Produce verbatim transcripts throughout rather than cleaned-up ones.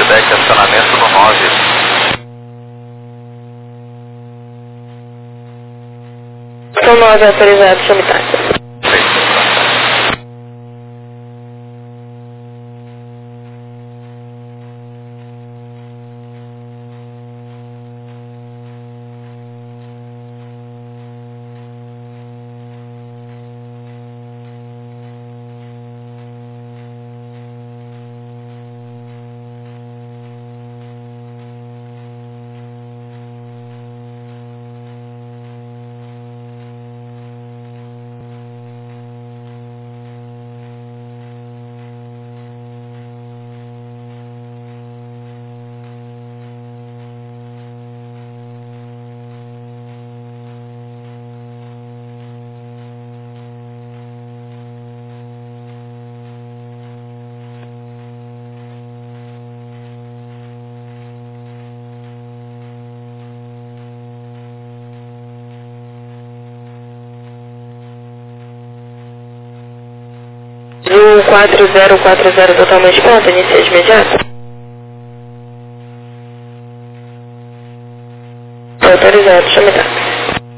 deck, acionamento no nove. São nove autorizados, chame táxi. Azul quatro zero quatro zero totalmente pronto, inicia de imediato. Autorizado, chame táxi.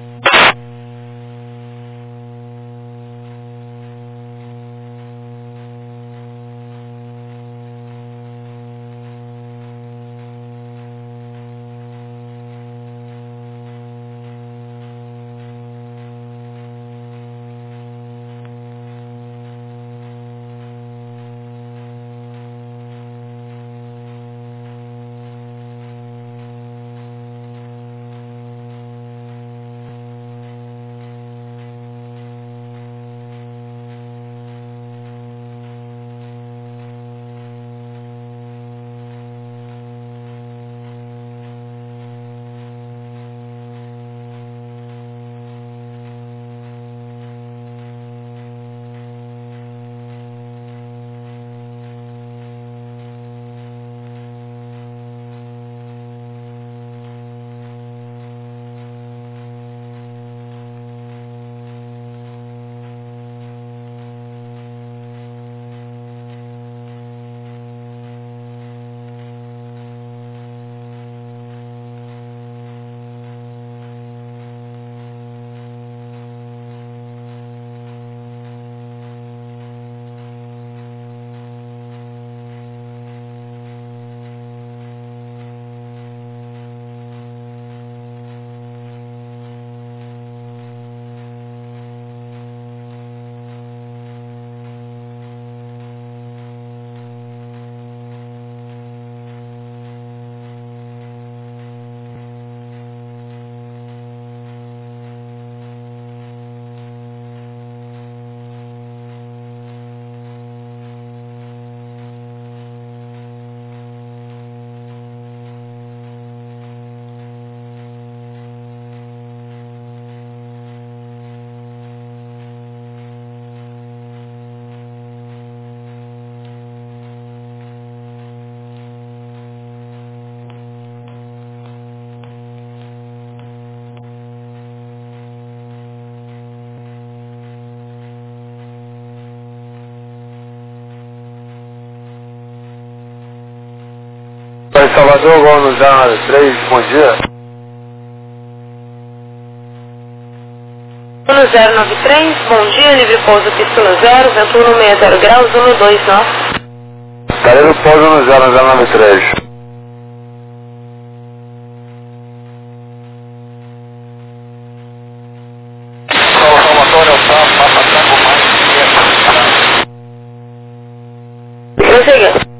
Oi, Salvador, vou no zero nove três, bom dia. No zero nove três, bom dia, livre pouso pista zero, vento um seis zero graus, um dois nove. Cadê o pouso no zero zero nove três? Prossiga.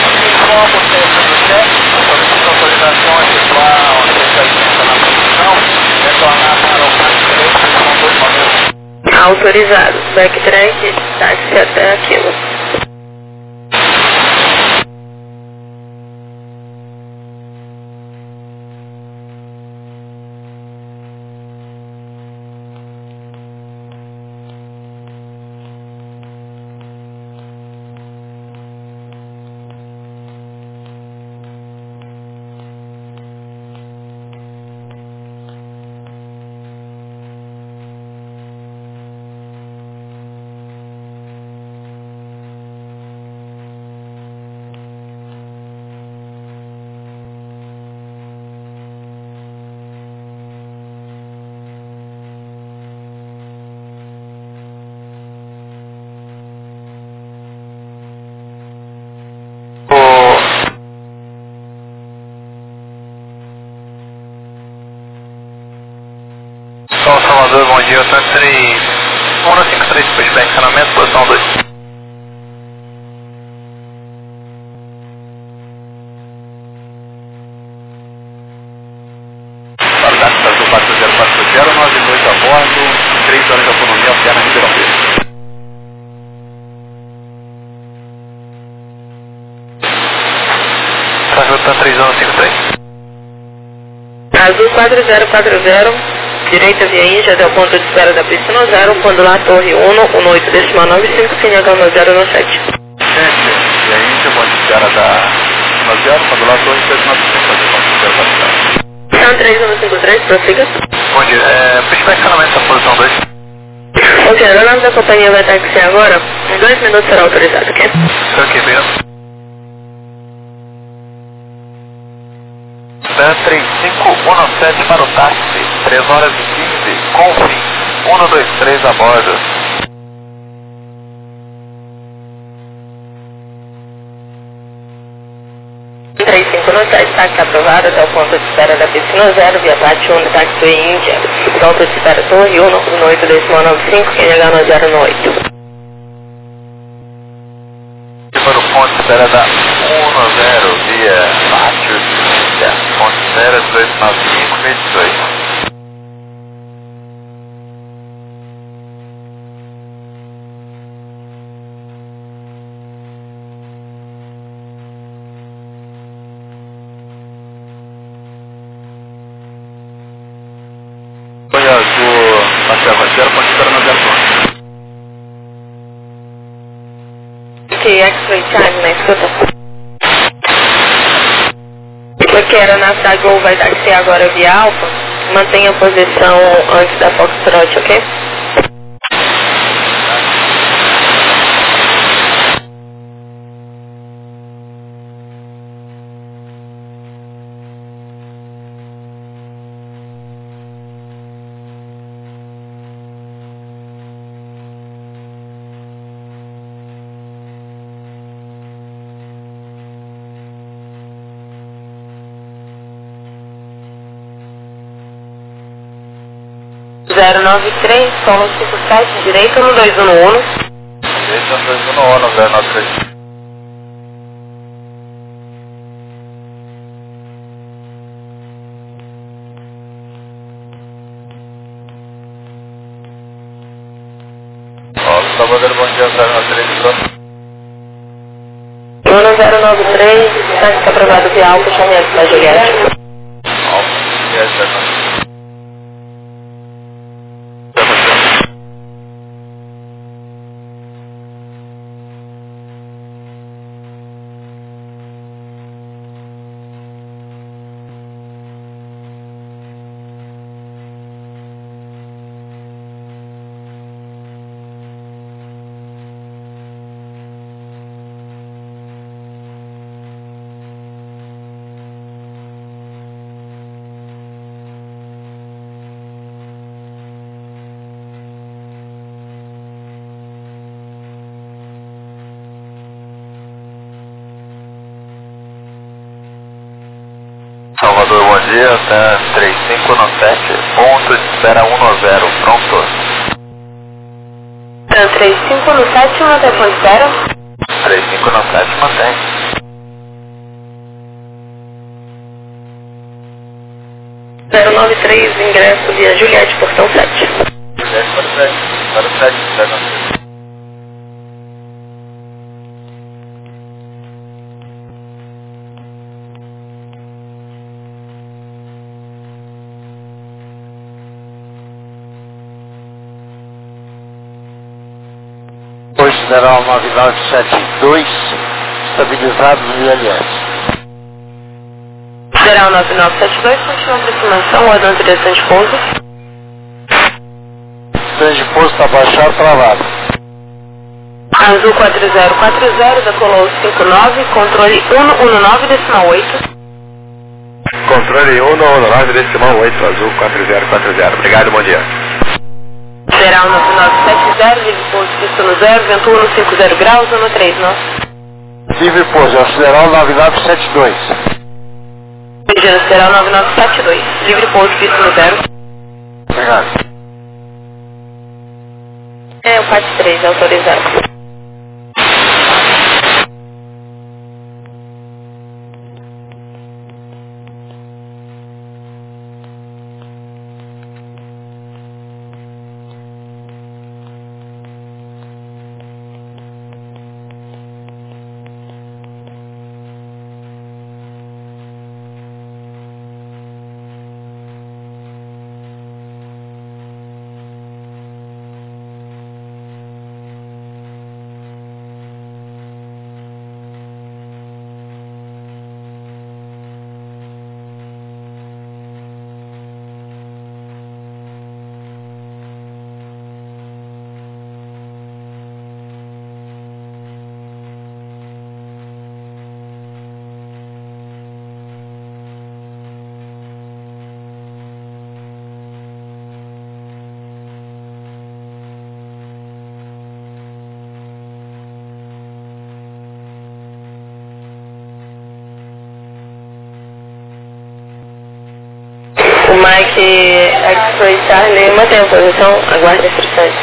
Autorizado. Backtrack, táxi até aquilo. dia, três um cinco três, pushback, encanamento, posição dois. Para o táxi azul quatro zero quatro zero, nove dois a bordo, três horas de autonomia, alterna Ribeirão Preto. Tá três um cinco três. Azul quatro zero quatro zero, direita via Índia até o ponto de espera da pista no zero, quando lá Torre um, um oito decimal nove cinco, Q N H no zero no sete. Gente, e aí Índia, ponto de espera da no zero, quando lá Torre sete nove cinco, fazer ponto de espera da cidade. São três um cinco três, prossiga. Bom dia, é, pushback encanamento da posição dois. Ok, o nome da companhia vai taxiar agora, em dois minutos será autorizado, ok? Ok, mesmo. três cinco um sete para o táxi, três horas e quinze, com fim, um dois três a bordo. três cinco um sete, táxi aprovado até o ponto de espera da pista no zero, via Pátio um, táxi Índia, ponto de espera Torre um, um oito decimal nove cinco, Q N H no zero no oito. E para o ponto de espera da um zero, via Pátio Índia, ponto de espera dois nove cinco, meio dezoito. Foi azul, Marcelo Rogério, ponto de espera no zero ponto. Ok, X-Ray Time, na escuta. Porque era na cidade Gol vai taxiar agora via Alfa, mantenha a posição antes da Foxtrot, ok? zero nove três, solo cinco sete, direita no dois um um. Direita no dois um um, zero nove três. Ó, Salvador, bom dia, zero nove três, pronto. um zero nove três, táxi aprovado via Alfa, chame antes da Juliette. Ó, Juliette, zero nove três. Salvador, bom dia, tá três cinco um sete, ponto de espera um zero, pronto. Tá três cinco um sete, mantém ponto de espera. três cinco um sete, mantém. zero nove três, ingresso via Juliette, portão sete. Juliette para o sete, para o sete, zero nove três. General nove nove sete dois, estabilizado no I L S. General nove nove sete dois, continua a aproximação, ordem de direção de pouso. Trem de pouso está baixado, travado. Azul quatro zero quatro zero, decolou cinco nove, controle um um nove decimal oito. Controle um um nove decimal oito, azul quatro zero quatro zero. Obrigado, bom dia. Geral nove nove sete zero, livre pouso, pista no zero, vento um cinco zero graus, um três nove. Livre pouso, é o General nove nove sete dois. Geral nove nove sete dois, livre pouso, pista no zero. Obrigado. É o P A T três, autorizado. O Mike X-Ray Charlie mantém a posição, aguarde instruções.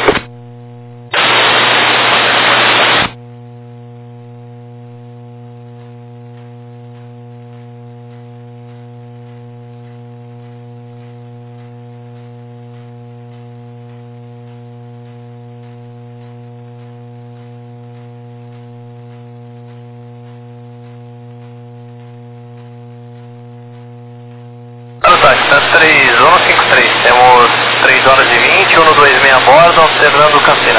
três um cinco três, temos três horas e vinte, um dois seis a bordo, observando Campina.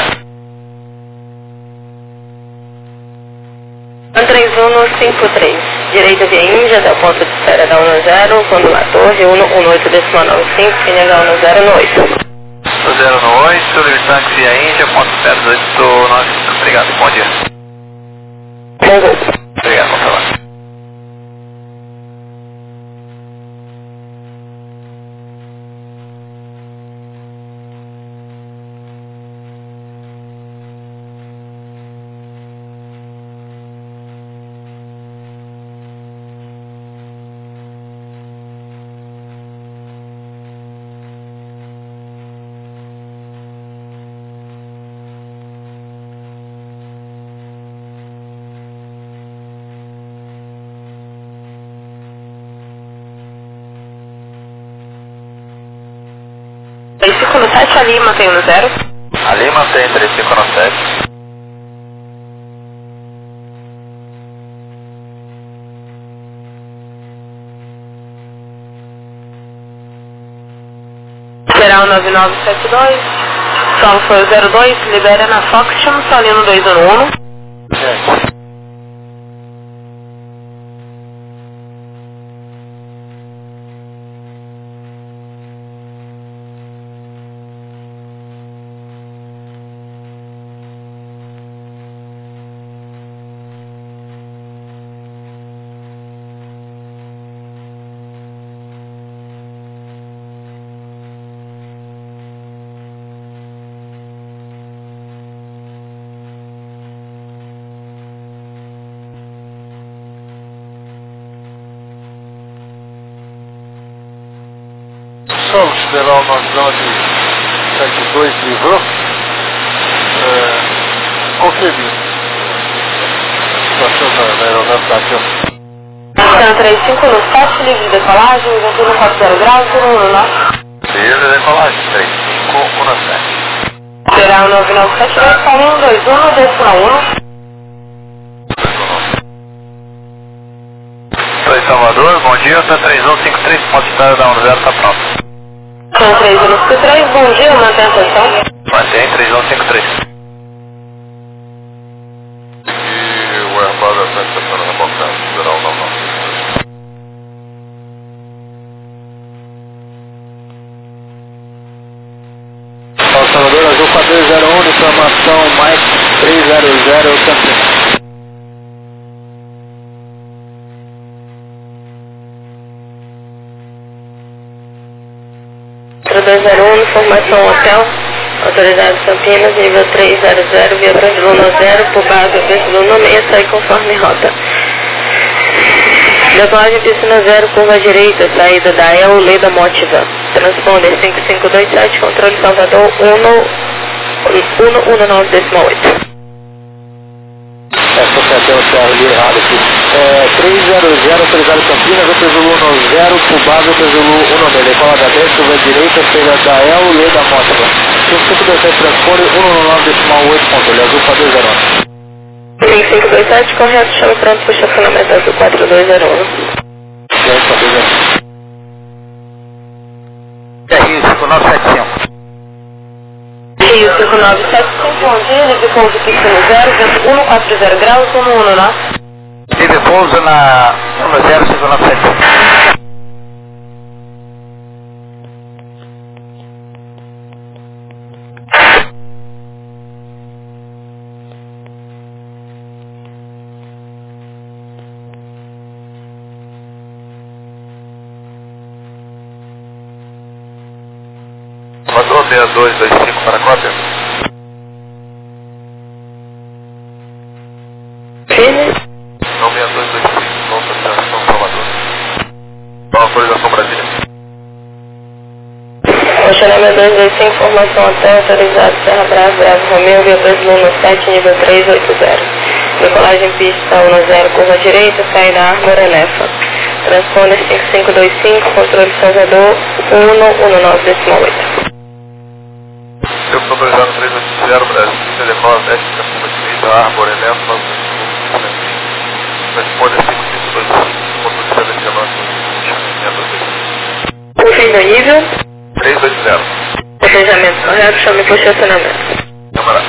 três um cinco três, direita via Índia, até o ponto de espera da um zero, quando na torre, um um oito decimal nove cinco, quem negar um zero no oito. um zero no oito, Livre via Índia, ponto de espera oito nove cinco, obrigado, bom dia. Bom voo. Obrigado, bom trabalho. três cinco no sete, ali mantém no zero. Ali mantém três cinco no sete. Geral nove nove sete dois, solo foi o zero dois, libera na Foxton, Solino dois um um. Certo. Solo, Sideral nove nove sete dois livrou. É, confirme. Situação da, da aeronave da aqui, ó. Scan três cinco no sete, livre de decolagem, vinte e um quatro zero graus, um no norte. Livre de decolagem, três cinco um no sete. Geral nove nove sete dois, Solino dois um, decimal um. Sou em Salvador, bom dia, tá três um cinco três, ponto de espera da um zero, tá pronto. São três um cinco três, bom dia, mantém a posição. Mantém três um cinco três. E o Airbus da frente está na boca, geral não, não. Salvador Azul quatro dois zero um, informação Mike três zero zero, Campina. dois zero um, informação hotel, autoridade Campinas, nível três zero zero, via Transluna zero, por base Transluna seis, sai conforme rota. Decolagem piscina zero, curva direita, saída da El Leda Motiva. Transponder cinco cinco dois sete, controle Salvador um, um um nove decimal oito. É, tô certo, o Thiago ali errado aqui. É, três zero zero, autorizado Campinas, Vitor Zulu um zero, Cuba, Vitor Zulu um nove. Decola da destra, curva direita, chega da El, lê da Móstola. cinco cinco dois sete, transpore, um um nove decimal oito, controle, azul quatro dois zero um. cinco cinco dois sete, correto, chama pronto para o estacionamento azul quatro dois zero um. quatro dois zero um. R cinco nove sete cinco. Rio cinco nove sete cinco, bom dia, livre pouso pista no zero, vento um quatro zero graus, um um nove. Livre pouso na um zero cinco nove sete cinco. Rodou seis dois dois cinco para cópia. Firme. Não seis dois dois cinco, autorização Salvador. Autorização Brasília. Funcionamento dois dois cinco, formação hotel, autorizado Serra Brava, Bravo Romeu, via Brasil no sete, nível três oito zero. Decolagem pista um zero, curva direita, saída Árvore Elefa. Transponder cinco cinco dois cinco, controle Salvador, um um nove decimal oito. Eu estou autorizado três oito zero, Brasília, decola sete, curva direita, Árvore Elefa, Transponder cinco cinco dois cinco, controle selecionando, Confirma o nível. três oito zero. Planejamento correto, chame para o estacionamento. Camarada.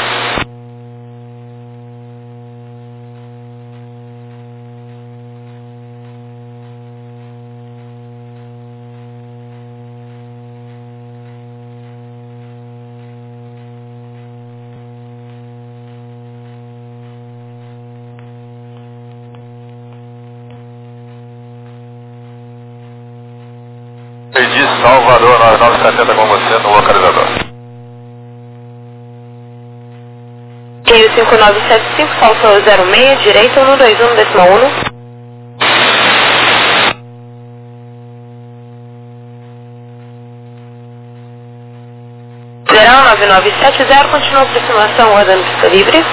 Perdi Salvador nove nove setenta com você no localizador. Rio cinco nove sete cinco, faltou zero seis, direita um dois um decimal um. Zero nove nove sete zero, continua a aproximação, ordem pista livre.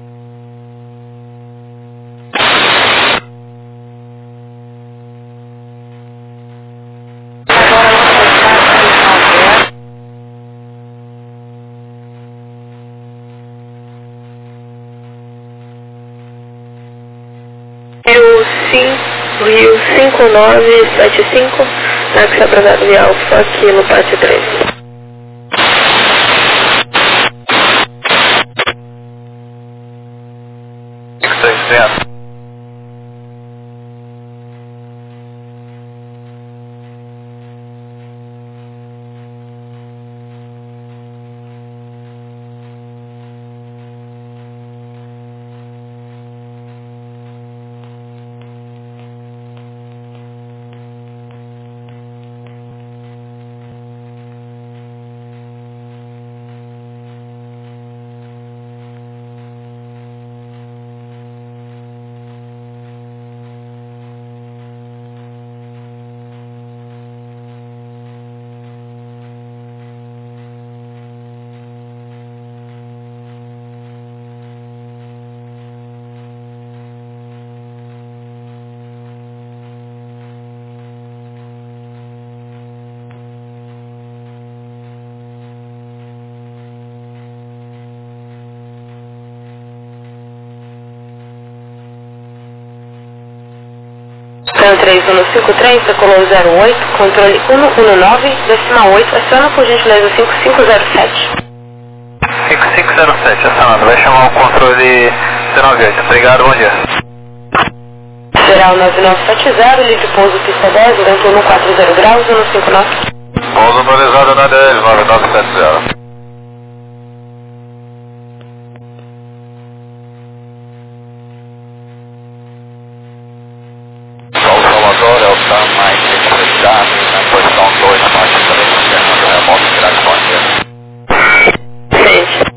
Rio cinco nove sete cinco, táxi atrasado de Alfa, Kilo Pátio três. seiscentos. Então três um cinco três, decolou zero oito, controle um um nove, decimal oito, aciona por gentileza cinco cinco zero sete. cinco cinco zero sete, acionando. Vai chamar o controle C nove oito. Obrigado, bom dia. Geral nove nove sete zero, livre pouso pista dez, vento um quatro zero graus, um cinco nove. Pouso autorizado na dez, nove nove sete zero. Salvador é o Sam Mike Fechado, na posição dois, parte da Fernando Remoto, Grande Gente.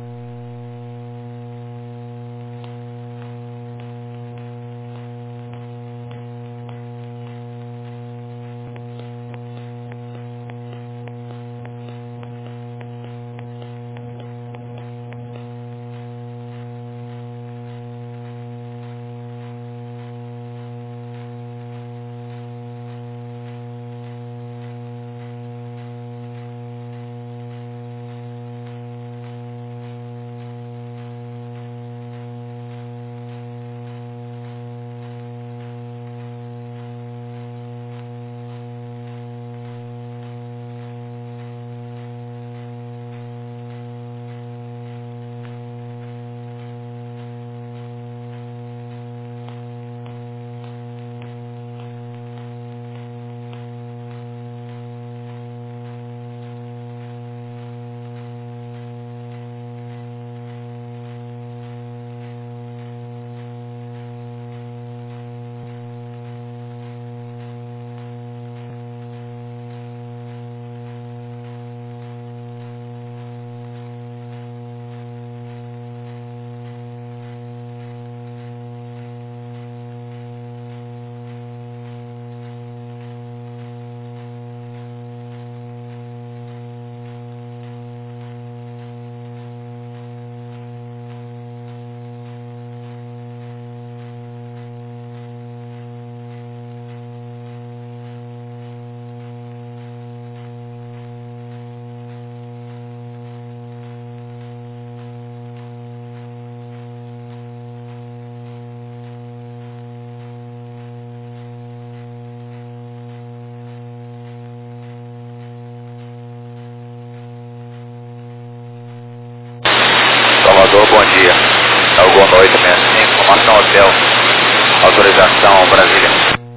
Salvador, bom dia. É o Gol oito seis cinco, informação hotel, autorização Brasília.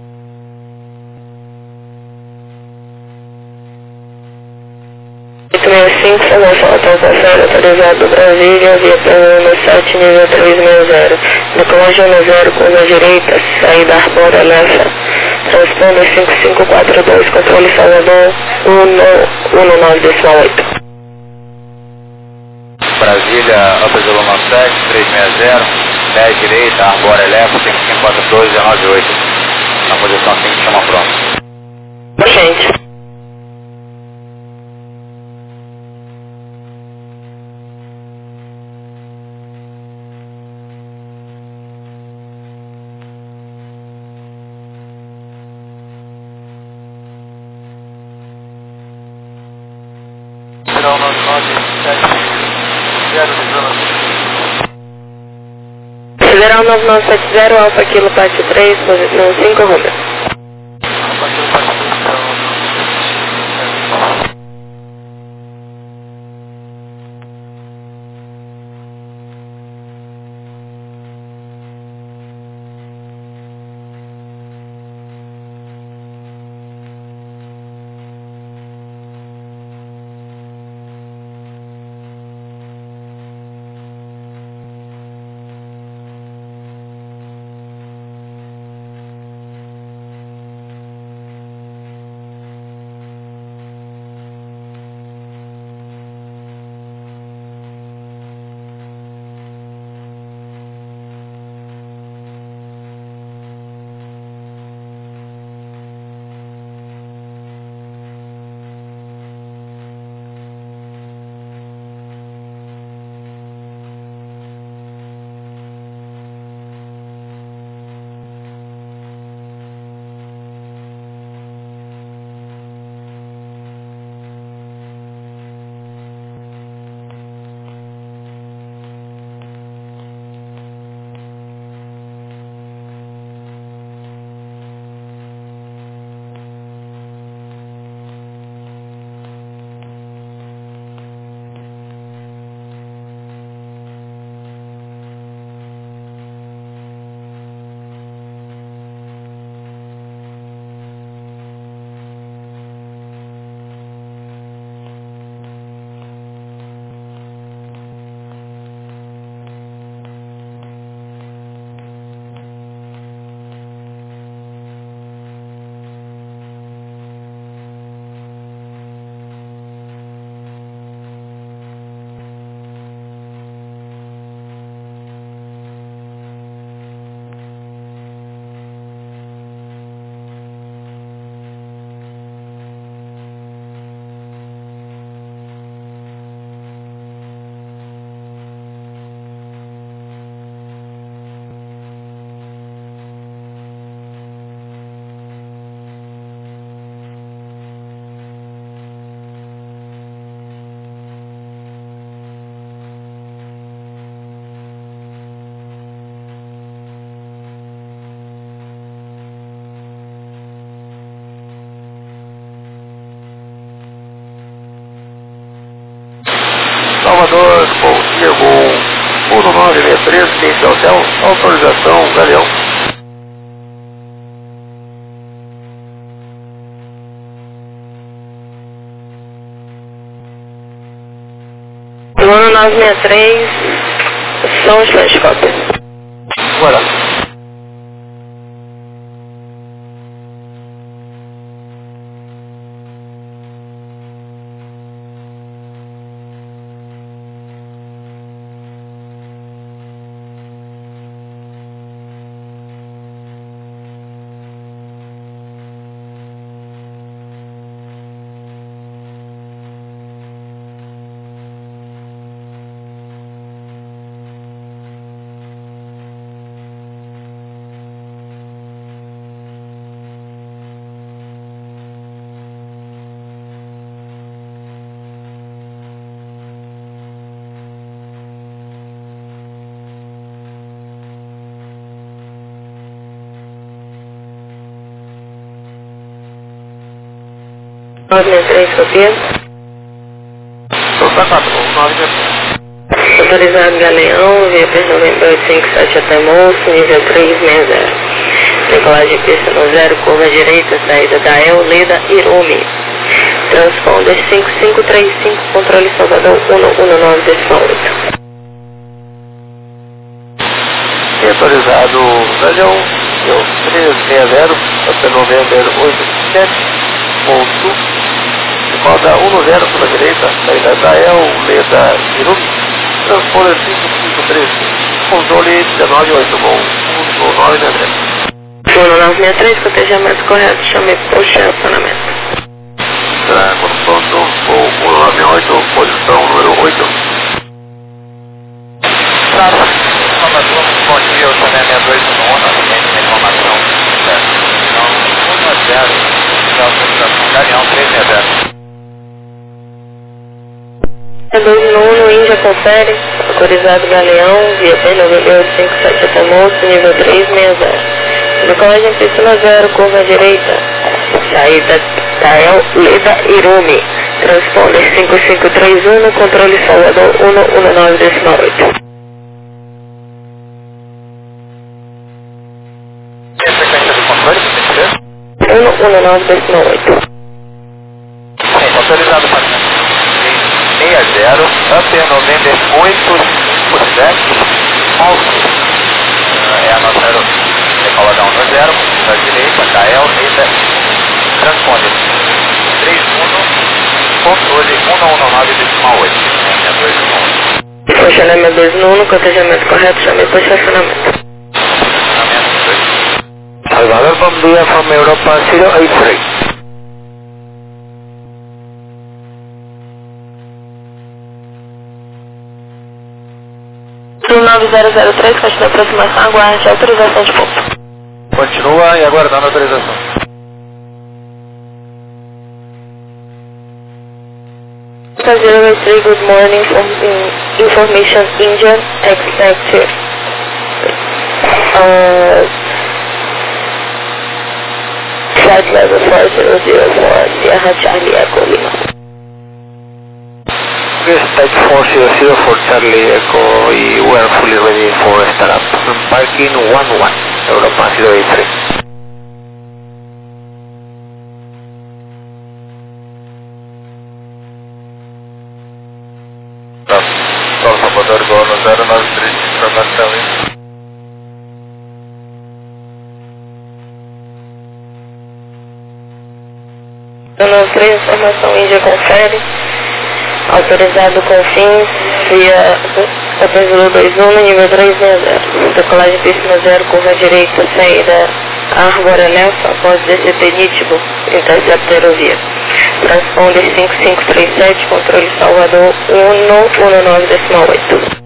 oito seis cinco, informação hotel passado, autorizado Brasília, via plano sete, nível trezentos e sessenta. Decolagem no zero, curva direita, saída Arbora Lefa. Transponder cinco cinco quatro dois, controle Salvador, um nove decimal oito. Brasília, Upper Zulu sete, trezentos e sessenta, dez direita, Arbora Lefa, cinco cinco quatro dois, nove oito. Na posição cinco, chama pronto. Gente. Federal nove nove sete zero, Federal nove nove sete zero, Alfa Kilo Parte três, posição cinco, Rubio. Alfa Kilo Parte três, Salvador, bom dia, Gol um nove seis três, cliente hotel, autorização Galeão. um nove seis três, São Flashcop. Bora. nove seis três, copia. Então tá, tá, nove seis três. Autorizado Galeão, via P Novembro oito cinco sete até Moço, nível três seis zero. Decolagem pista no zero, curva direita, saída da El, Leda, Irumi. Transponder cinco cinco três cinco, controle Salvador um um nove decimal oito. E autorizado Galeão, nível três seis zero, P Novembro oito sete, ponto, roda um zero pela direita, saída da El, Leda, Irumi. Transponder cinco cinco três cinco, controle dezenove oito, bom, um nove seis três. um nove seis três, cotejamento correto, chame por estacionamento. Dragon Pronto, voo um nove seis oito, posição número oito. Trava, informação, bom dia, eu chamei a minha dois um um, atendente da informação, certo? Então, um a zero, já autorização Galeão três seis zero. É dois um, Índia confere, autorizado Galeão, via P Novembro oito cinco sete até Moço, nível três seis zero. Decolagem pista no zero, curva direita, saída da El, Leda, Irumi. Transponder cinco cinco três um, no controle Salvador um um nove decimal oito. E a frequência do controle, por gentileza? um um nove decimal oito. Sim, autorizado para seis zero, Up November oito cinco sete, Moço. É a nossa aeronave. Decolada um zero, da direita, da El, Leda, transponder três um, controle um um nove decimal oito. É dois um um. Funcionamento dois um um, cotejamento correto, chame por estacionamento. Salvador, bom dia, from Europa zero eight three. um nove zero zero três, continua a aproximação, aguarde autorização de pouso. Continua e aguardando a autorização. zero eight three, good morning, from information India, expect uh, flight level four zero zero four, Sierra Charlie Echo Lima. We expect four zero zero for Charlie Echo y we are fully ready for startup. Parking one one, Europa zero eight three. Salvador, Golo zero nove três, informação, hein? zero nove três, informação Índia confere. Autorizado com fins via Hotel dois um, nível três seis zero. Decolagem pista no zero, curva direita, saída Arbor Elefa, após D C P nítido, intercepto aerovia. Transponder cinco cinco três sete, controle Salvador um um nove decimal oito.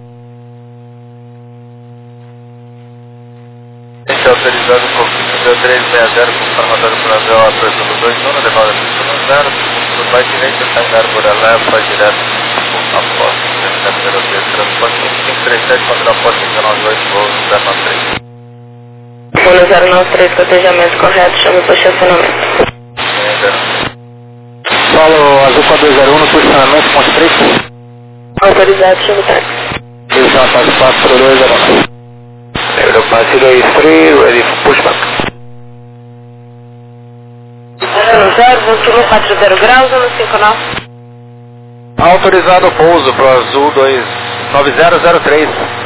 Este é autorizado com nível três seis zero, com formatório Brasil, a pressão do dois um, decolagem pista no zero, por mais direita, saída Arbor Elefa, direto após intercepto aerovia. Transponder cinco cinco três sete, contra após dezenove oito, voo zero nove três. Folha zero nove três, cotejamento correto, chame para estacionamento. Follow Azul quatro zero um no posicionamento, ponte três. Autorizado, chame táxi. Exato, quatro dois zero um. Europa zero eight three, ready for pushback. zero zero, vento quatro zero graus, um cinco nove. Autorizado o pouso para o Azul dois nove zero zero três.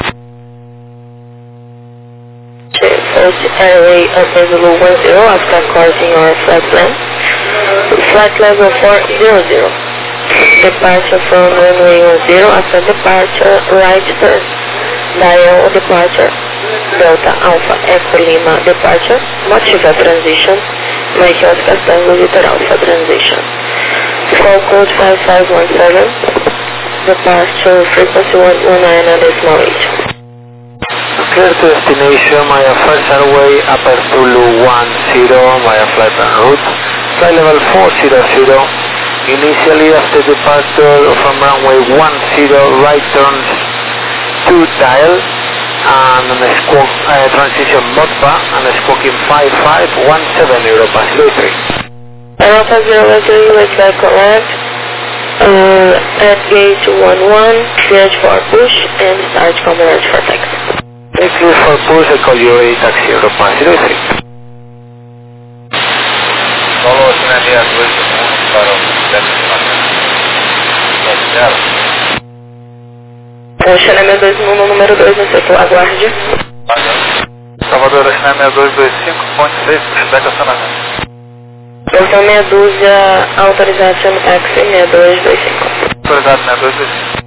First airway up Zulu one zero after crossing your flight plan. Flight level four zero zero. Departure from runway one zero after departure, right turn. Dial departure. Delta Alpha Echo Lima departure. Motiva transition. Mike Oscar Tango Victor Alpha transition. Call code five five one seven. Departure frequency one one nine decimal eight. Clear to destination, Maya First Airway, Upper Zulu one zero, Maya flight and route, flight level four zero zero, initially after departure from runway one zero, right turns to dial, and an squawk, uh, transition Modpa, and squawking five five one seven, Europa zero three. Europa zero three, let's go correct, Uh, at gate one one, cleared for push and start converge for taxi. Clear for push, I call you a taxi, Europa zero three. Solo cima meia dois segundos para o zero. Puxa, né, meu dois no número dois no setor, aguarde. Salvador, China seis dois dois cinco ponto seis, pushback acionamento. Portão meia dúzia, autorização no táxi seis dois dois cinco. Autorizado seis dois dois cinco.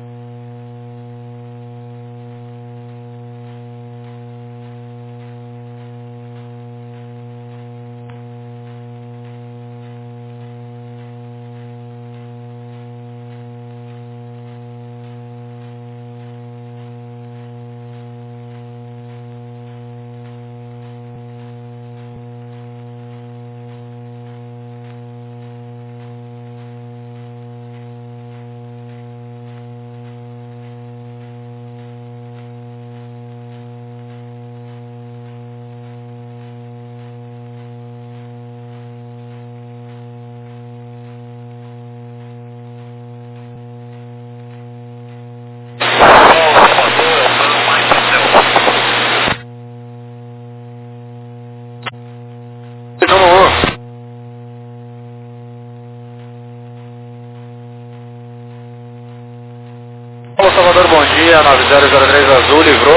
Alô, Salvador, bom dia, nove zero zero três Azul, livrou.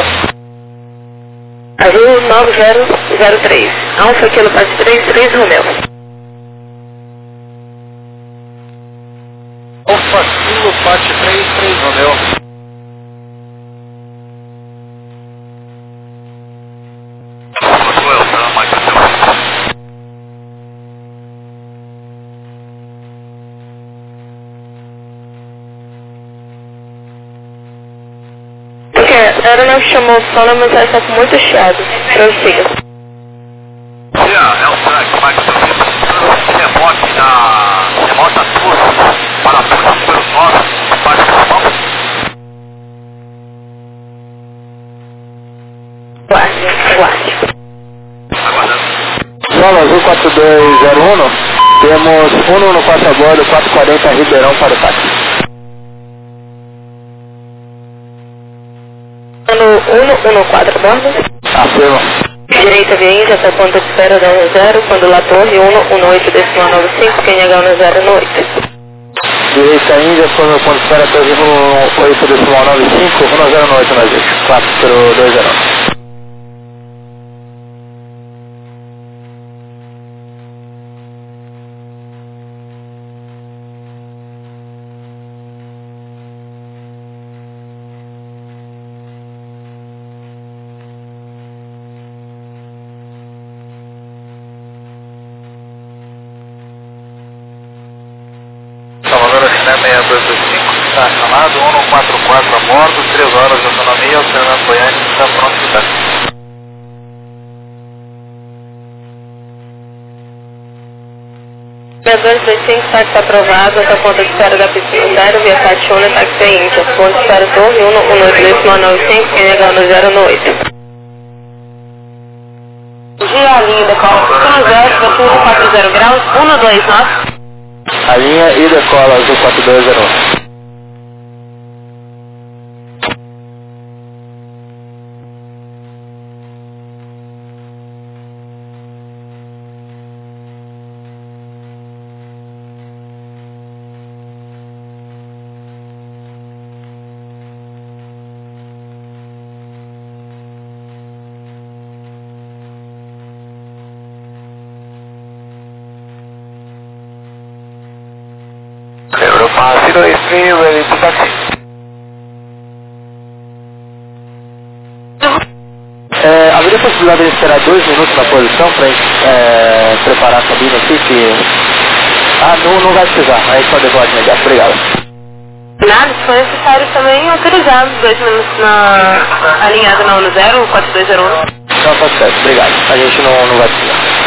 Azul nove zero zero três, Alfa Kilo Parte três três Romeu. Alfa Kilo Parte três três Romeu. A aeronave chamou o sono, mas ela está com muito chiado. Prossiga. Yeah, é o track, mas eu remote na remota turma para a ponte número nove, parte do mão. Guarde, aguarde. Solo Azul quatro dois zero um, temos um um quatro a bordo, quatro quarenta Ribeirão para o táxi. um um quatro a bordo. Afirma. Direita via Índia até ponto de espera da um zero, quando lá torre um um oito decimal nove cinco, quem H um zero no oito. Direita Índia, quando ponto de espera torre um oito decimal nove cinco, um zero no oito na gente, quatro dois zero. Salvador, China seis dois dois cinco, está chamado, um um quatro quatro a bordo, três horas de autonomia, o Fernando Goiânia está pronto para o táxi. seis dois dois cinco, táxi aprovado, até ponto de espera da pista zero, via Tationa, táxi Índia, ponto de espera torre um um oito decimal nove cinco, quem H um zero no oito. Dia, linha decola, Ciclo zero, Futuro quatro zero graus, um dois nove. A linha e decola Azul quatro dois zero um. Europa zero dois três, ready to taxi. É, haveria possibilidade de esperar dois minutos na posição para é, preparar a cabine aqui? Que... Ah, não, não vai precisar, aí só devolve imediato. Obrigado. Nada, se for necessário também autorizar os dois minutos na alinhada na um zero, quatro dois zero um. Não, tá certo, obrigado. A gente não, não vai precisar.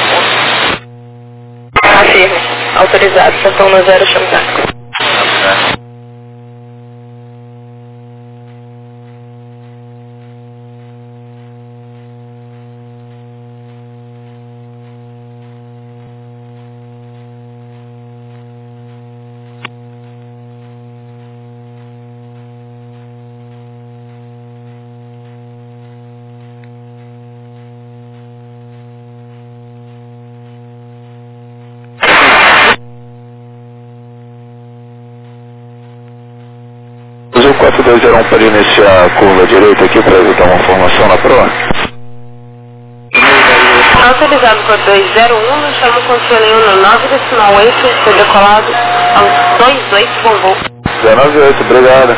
Afirme. Autorizado, portão um zero, chama o táxi. O quatro dois zero um para iniciar a curva direita aqui para evitar uma formação na proa. Autorizado por dois zero um, chama o controle um no nove decimal oito, foi decolado aos dois oito, bom voo. dezenove oito, obrigado.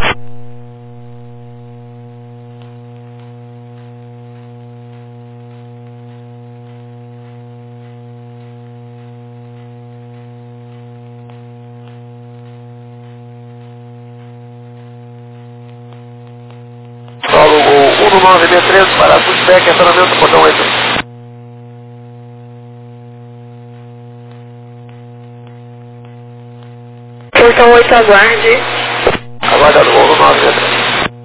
Solo um nove D três para pushback, acionamento portão oito. Portão oito, aguarde. Aguardado um nove D três.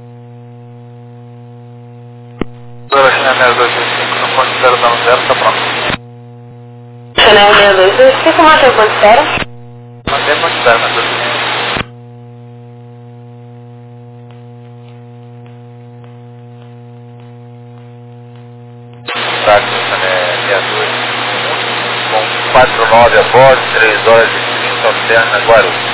China zero dois dois cinco, no ponto zero zero, tá pronto. Chanel seis dois dois cinco, mantém o ponto zero. Mantém o ponto zero, mas táxi China seis dois com quatro nove a bordo, três horas e trinta alterna Guarulhos.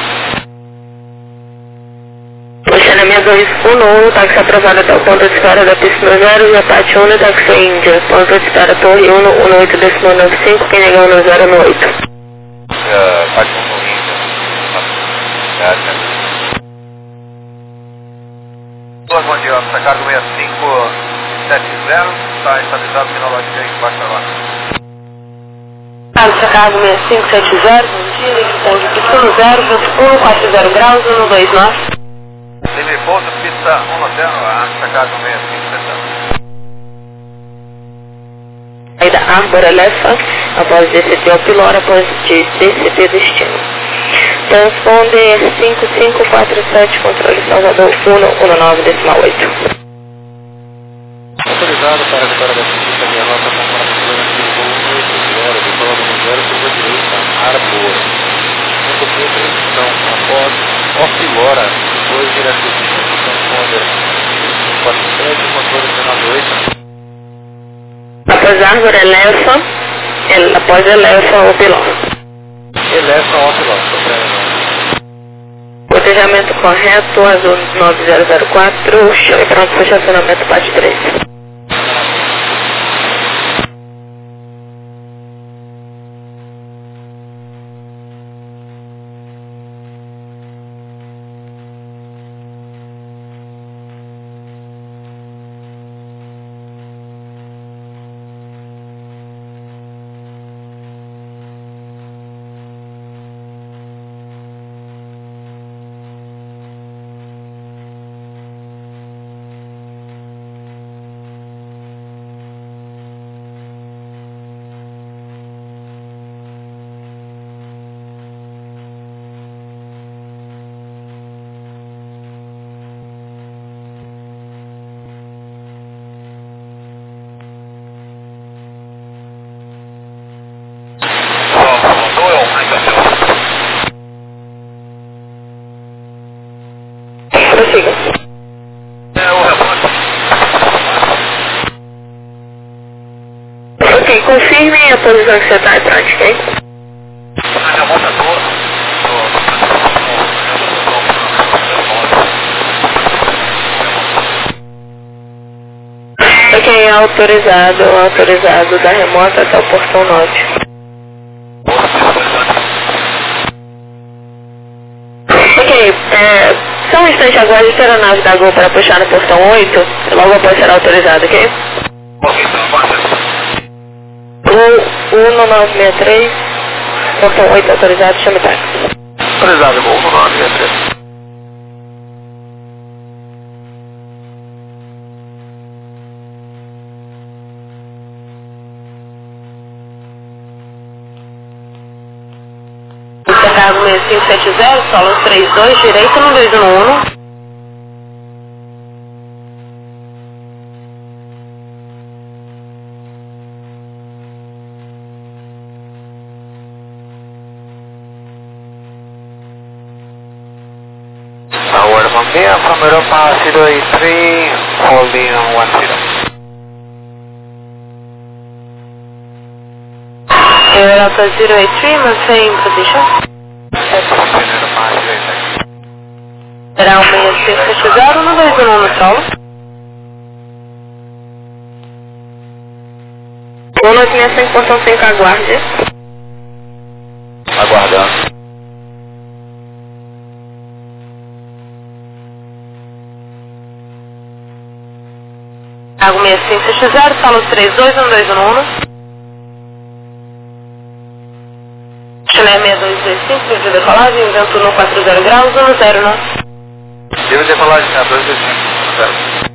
China seis dois um, táxi aprovado até o ponto de espera da pista zero, já Tati um, táxi Índia, ponto de espera Torre um, um oito decimal nove cinco, quem negou no zero no oito. Parte um no Índia. Duas bom dia, essa carga seis cinco sete zero, está estabilizado final da direita embaixo da barra. Cargo Chicago seis cinco sete zero, bom dia, equipão de pista zero, um quatro zero graus, um dois nove. Livre pouso, pista um no zero, a Chicago seis cinco sete zero. Saída Arbor Elefa, após D C P ao Pilora, após de D C P destino. Transponder cinco cinco quatro sete, controle Salvador um um nove decimal oito. Autorizado para a vitória da pista de rota com parafuso de voo oito zero, decolado no zero, curva direita, Arbor. Ponto de precisão, após Orfilora, dois direto cinco, transponder cinco quatro sete, controle dezenove oito. Após Arbor Elefa, el, após Elefa ao Pilora. Elefa Orfilora, compreendo. Cotejamento correto, azul nove zero zero quatro, chame pronto para estacionamento parte três. Prossiga. É o reporte. Ok, confirme a posição que você está em prática, hein? A remonta toda. Ok, autorizado, autorizado da remota até o portão nove. Ok, é, só um instante agora, espera a nave da Gol para puxar no portão oito, logo após será autorizado, ok? Ok, então, bota. O um nove seis três, portão oito autorizado, chame táxi. Autorizado, um nove seis três. Trago seis cinco sete zero, solo três dois, direito no dois um um. Tower Mambia from Europa zero eight three, holding on one zero. Europa zero eight three, maintain position. Europa zero eight three. Será um seis cinco sete zero no dois um um no solo. Boa noite, minha cem por cento sem aguarde. Aguardando. Trago seis cinco sete zero, solo três dois, um dois um um. Chile seis dois dois cinco, livre de decolagem, vento no quatro zero graus, um zero nove. Livre de decolagem, seis dois dois cinco, zero.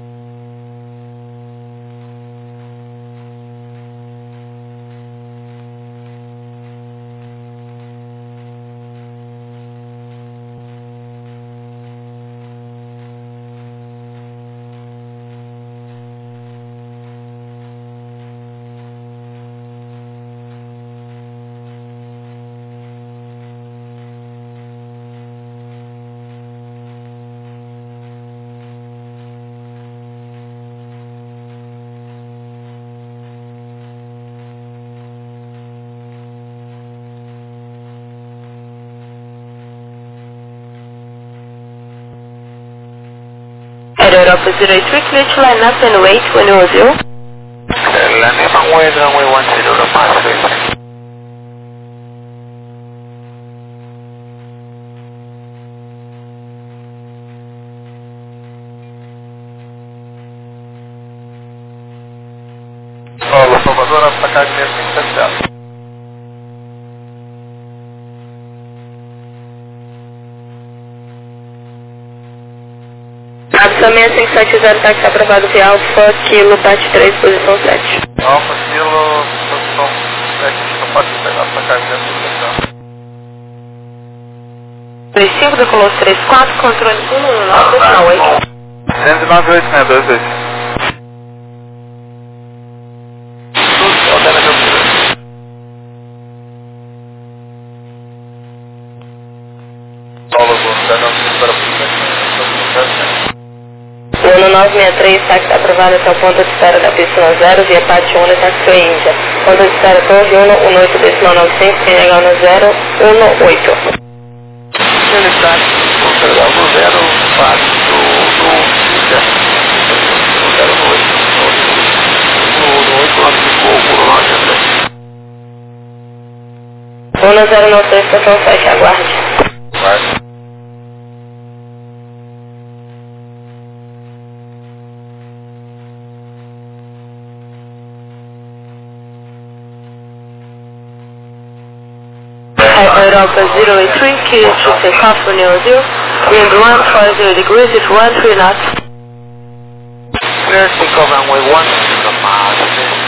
Europa zero eight three, clear to line up and wait when you will do. Landing runway, runway one zero, Europa zero eight three. Solo Salvador, atacado seis cinco sete zero. Absa seis cinco sete zero, táxi aprovado via Alfa, Kilo, Tati três, posição sete. Alfa, Kilo, posição sete, não pode pegar essa carga dentro do seção. dois cinco, decolou três quatro, controle um um nove, decimal oito. cento e nove oito seis dois dois. Tudo, ordena meu filho. Paulo, vou dar nosso para o Uno nove seis três, táxi aprovado até o ponto de espera da pista zero, via Pati Uno, táxi Índia. Ponto de espera Torre Uno, um oito decimal nove cinco, sem legal no zero um oito. Ele está considerado no zero, quatro, no Índia. No zero oito. No oito, nove cinco, no nove três. Uno zero nove três, estação sete, aguarde. Aguarde. Europa zero eight three, clear to take off when you're due. Wind one four zero degrees, if one three knots. Clear to take off runway one zero miles.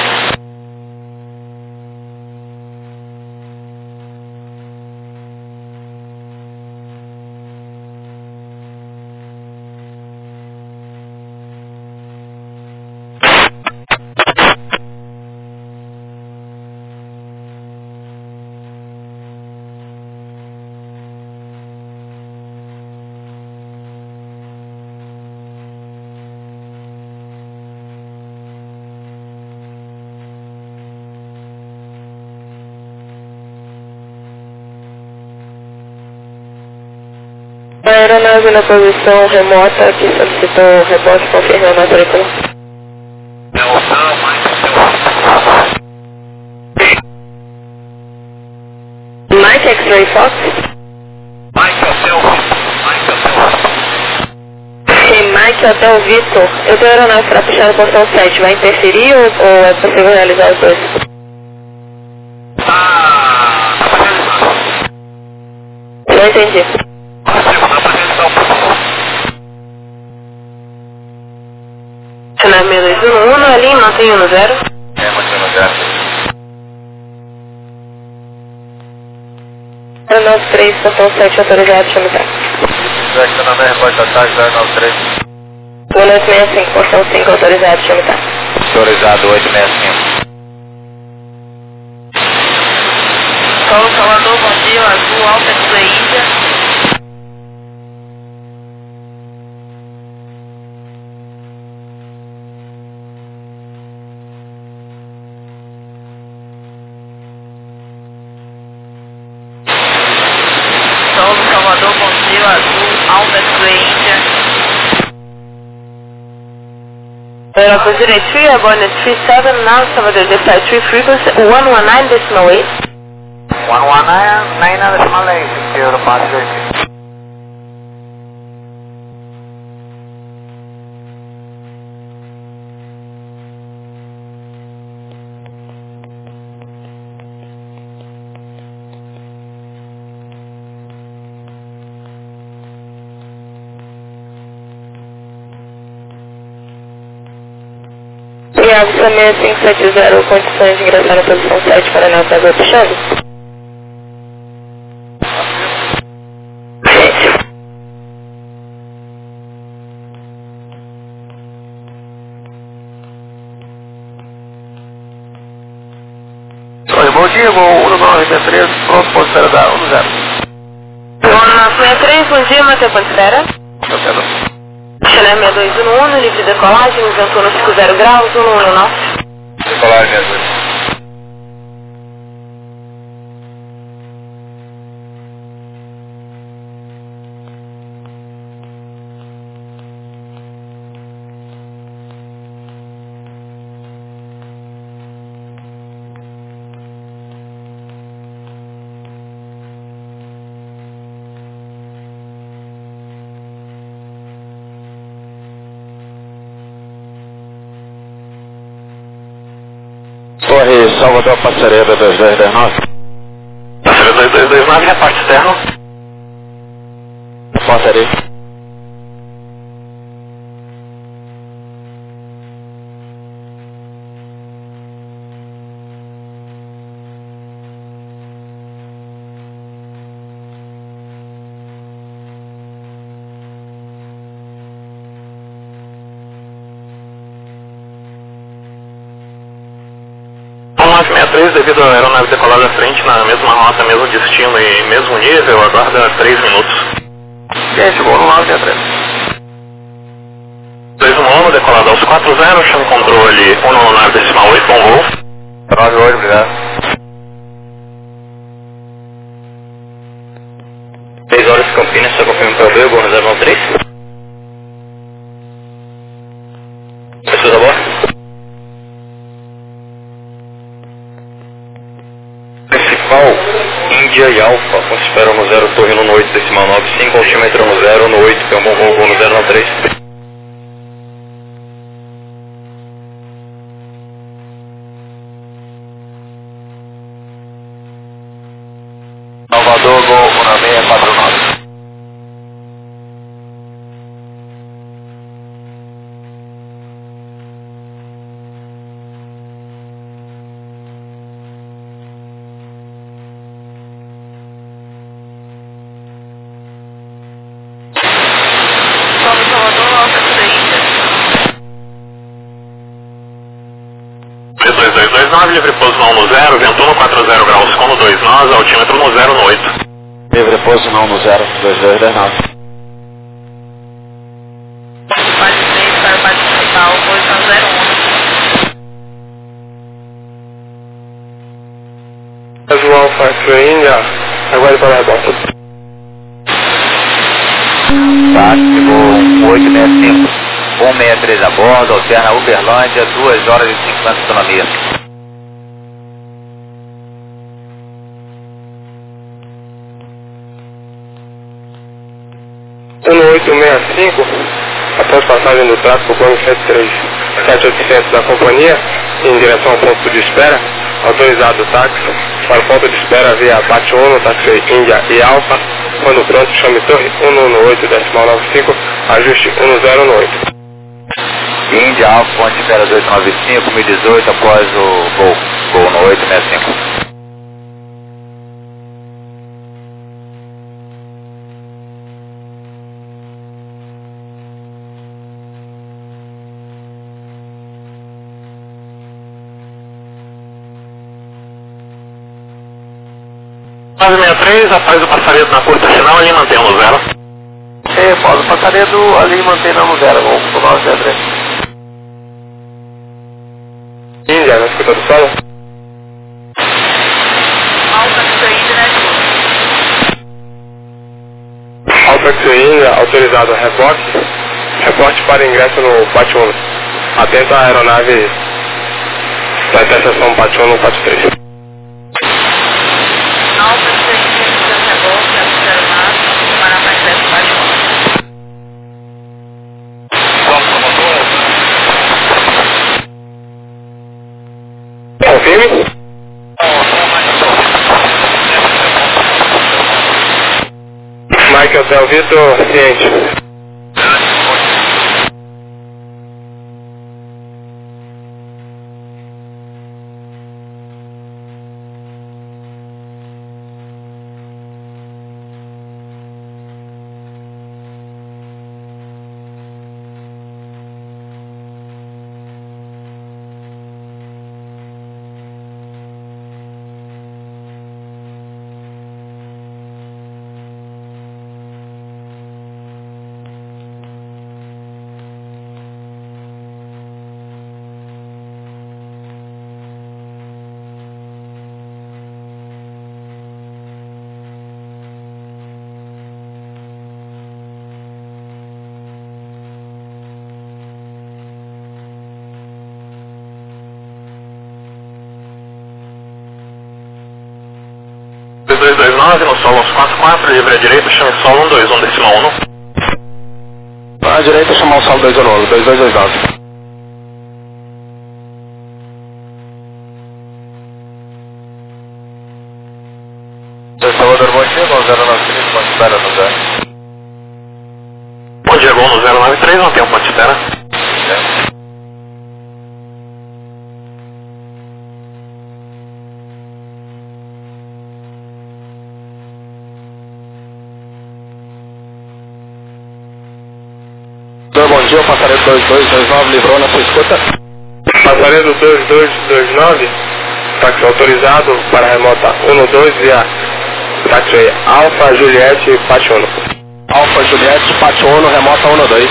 A aeronave na posição remota que solicitou rebote confirma a matrícula. Delta, Mike X-Ray Fox. Mike Hotel, Mike Hotel. Sim, Mike Hotel Vitor. Eu tenho aeronave para puxar na portão sete. Vai interferir ou, ou é possível realizar os dois? Ah, dá pra realizar. Não entendi. Dá pra realizar o protocolo. Chile seis dois um um, ali, mantém um zero. É, mantém um zero. zero nove três, estação sete, autorizado, chame táxi. Jackson na mesma porta táxi zero nove três. oito seis cinco, portão cinco, autorizado, chame táxi. Autorizado oito seis cinco. Sol Salvador, bom dia, Azul, Alfa, X Ray Índia. Sol Salvador, bom dia, Azul, Alfa, X Ray Índia. Aeroporto direito three, Airborne three seven, now Salvador, dispatch three frequency, one one nine decimal eight. one one nine, nine decimal eight, zero passenger. Iago seis cinco sete zero, condições de ingressar na posição sete para Nel Pega puxando. Oi, bom dia, vou um nove seis três, pronto, ponto espera da um zero. um nove seis três, bom dia, manter ponto espera. Chanel seis dois um um, livre de decolagem, vento no cinco zero graus, um um um nove. Decolagem seis dois. Torre Salvador Passareda dois dois dois nove. Passaredo dois dois dois nove, reparte externo. Passareda. um nove seis três, devido à aeronave decolada à frente, na mesma rota, mesmo destino e mesmo nível, aguarda três minutos. Gente, voo no nove seis três. dois um um, decolada aos quatro zero, chama controle um no nave decimal oito, bom voo. nove oito, obrigado. seis horas Campinas, só confirma para o B, voo no zero nove três. Pessoas a bordo? Índia e Alfa, ponto espera no zero, torre no oito, decimal nove cinco, altímetro no zero, no oito, que é um bom voo no zero nove três. Salvador, voo um seis quatro nove. dois dois dois nove, livre pouso não no zero, vento no quatro zero graus, com no dois nós, altímetro no zero no oito. Livre pouso não no zero, dois dois dois nove. Parte três para o parte principal, posição zero um. Azul Alfa X-Ray Índia, aguarde para a resposta. Táxi, voo oito seis cinco. um seis três a bordo, alterna Uberlândia, duas horas e cinquenta de autonomia. um oito seis cinco, após passagem do tráfego, plano sete três sete oitocentos da companhia, em direção ao ponto de espera, autorizado o táxi, para o ponto de espera via Pátio um, táxi Índia e Alfa, quando pronto chame torre um um oito, decimal nove cinco, ajuste um zero no oito. Índia, Alfa, ponte espera dois nove cinco, mil e dezoito, após o voo, voo no oito seis cinco. nove sessenta e três, após o passaredo na curta final, ali mantém no zero. É, após o passaredo ali mantém no zero, vamos pro nove sessenta e três. Índia, na escuta do solo. Alfa Índia, autorizado rebote. Reporte para ingresso no Pátio um. Atento à aeronave da interseção Pátio um no Pátio três. Alfa Índia, rebote, aeronave, para mais ingresso Pátio um. Confirme. Mike Hotel Vitor, ciente. dois dois nove, no solo onze quatro quatro, livre à direita, chame solo um dois um, decimal um. À direita, chamar o solo dois um nove, dois dois dois nove. Salvador, bom dia, no zero nove três, ponte espera no zero. Bom dia, Gol no zero nove três, não tem um ponte espera. É. Bom dia, o passaredo dois dois dois nove livrou na sua escuta. Passaredo dois dois dois nove, táxi autorizado para remota um dois via táxi Alfa Juliette Pátio um. Alfa Juliette Pátio um, remota um dois.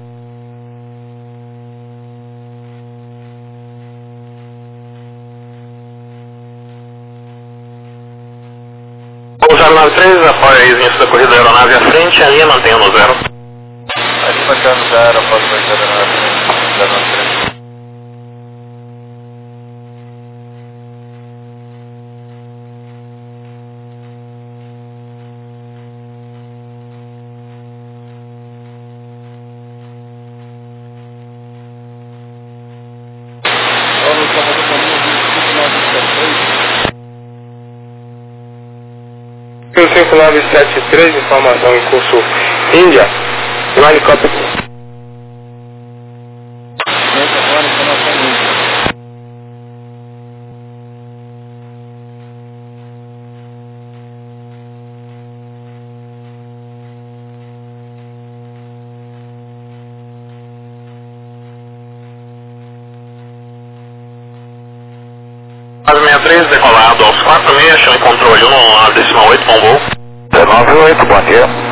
O zero nove três, apoia início da corrida da aeronave à frente, a linha mantém no zero. Ali marcando zero, após o zero nove três. cinco nove sete três, informação em curso Índia, line copy. nove sessenta e três, decolado aos quatro seis, chame controle um, decimal oito, bom voo. nove oito, bom dia.